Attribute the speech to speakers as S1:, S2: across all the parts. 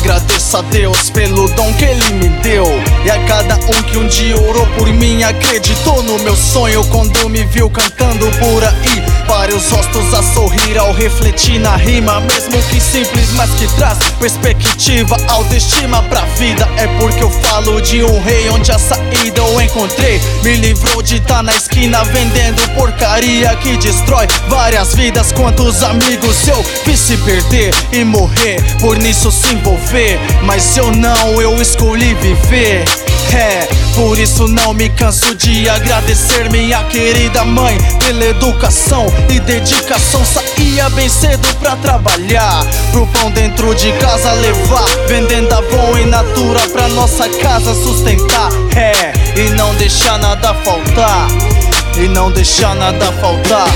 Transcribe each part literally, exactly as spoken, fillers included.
S1: agradeço a Deus pelo dom que Ele me deu, e a cada um que um dia orou por mim, acreditou no meu sonho quando me viu cantando por aí. Vários rostos a sorrir ao refletir na rima, mesmo que simples, mas que traz perspectiva, autoestima pra vida. É porque eu falo de um rei onde a saída eu encontrei. Me livrou de tá na esquina vendendo porcaria que destrói várias vidas. Quantos amigos eu vi se perder e morrer, por nisso se envolver, mas eu não, eu escolhi viver. É, por isso não me canso de agradecer minha querida mãe pela educação e dedicação. Saía bem cedo pra trabalhar, pro pão dentro de casa levar, vendendo Avon e Natura pra nossa casa sustentar. É, e não deixar nada faltar, e não deixar nada faltar.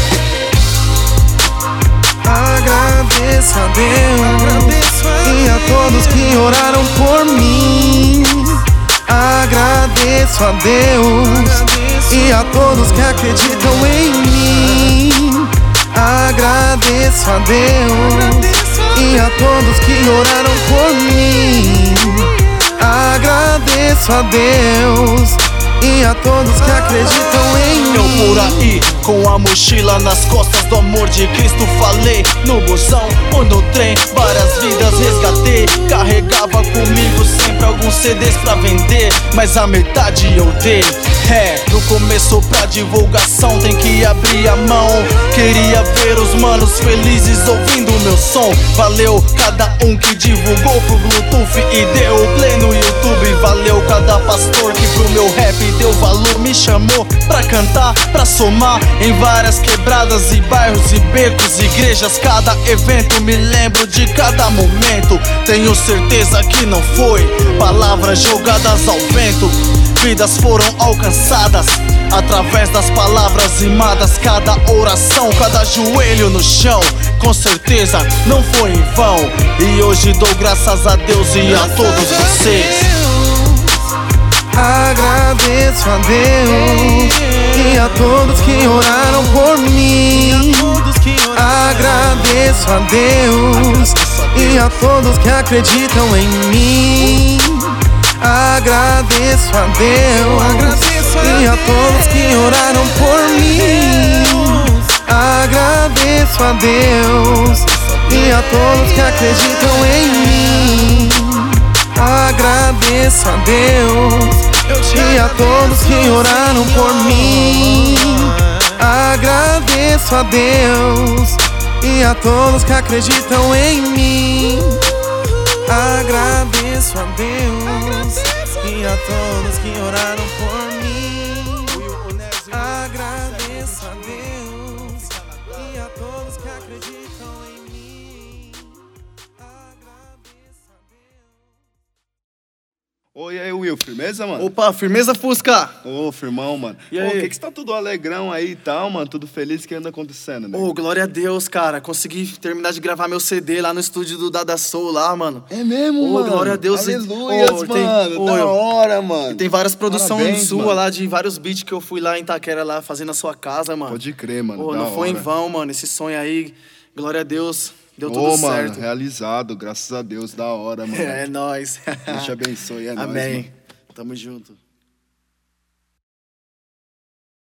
S2: Agradeço a Deus e a todos que oraram por mim. Agradeço a Deus e a todos que acreditam em mim. Agradeço a Deus e a todos que oraram por mim. Agradeço a Deus e a todos que acreditam em mim.
S1: Eu por aí, com a mochila nas costas do amor de Cristo, falei no busão ou no trem, várias vidas resgatei. Carregava comigo sempre alguns C Ds pra vender, mas a metade eu dei. É, no começo pra divulgação tem que abrir a mão. Queria ver os manos felizes ouvindo meu som. Valeu cada um que divulgou pro Bluetooth e deu play no YouTube. Valeu cada pastor que pro meu rap deu valor, me chamou pra cantar, pra somar em várias quebradas e bairros e becos, igrejas. Cada evento me lembro de cada momento. Tenho certeza que não foi palavras jogadas ao vento. Vidas foram alcançadas através das palavras rimadas. Cada oração, cada joelho no chão, com certeza não foi em vão. E hoje dou graças a Deus e a todos vocês.
S2: Agradeço a Deus e a todos que oraram por mim. Agradeço a Deus e a todos que acreditam em mim. Agradeço a Deus e a todos que oraram por mim. Agradeço a Deus e a todos que acreditam em mim. Agradeço a Deus e a todos que oraram por mim. Agradeço a Deus e a todos que acreditam em mim. Agradeço a Deus e a todos que oraram por mim. Agradeço a Deus e a todos que acreditam em mim. Agradeço a Deus.
S3: Oi, aí, Will, firmeza, mano?
S1: Opa, firmeza, Fusca?
S3: Ô, firmão, mano.
S1: E
S3: Ô,
S1: aí?
S3: o que que você tá tudo alegrão aí e tal, mano? Tudo feliz? O que anda acontecendo, né?
S1: Ô, glória a Deus, cara. Consegui terminar de gravar meu C D lá no estúdio do Dada Soul lá, mano.
S3: É mesmo,
S1: Ô,
S3: mano?
S1: glória a Deus.
S3: Aleluia,
S1: Ô, tem-
S3: mano.
S1: ô,
S3: Da
S1: eu-
S3: hora, mano.
S1: E tem várias produções
S3: Parabéns,
S1: suas
S3: mano.
S1: lá, de vários beats que eu fui lá em Itaquera lá fazendo na sua casa, mano.
S3: Pode crer, mano.
S1: Ô,
S3: da
S1: não foi em
S3: hora.
S1: vão, mano. Esse sonho aí, glória a Deus, deu
S3: Ô,
S1: tudo
S3: mano,
S1: certo.
S3: realizado. Graças a Deus, da hora, mano.
S1: É nóis.
S3: Deus te abençoe, é nóis,
S1: Amém.
S3: mano.
S1: Tamo junto.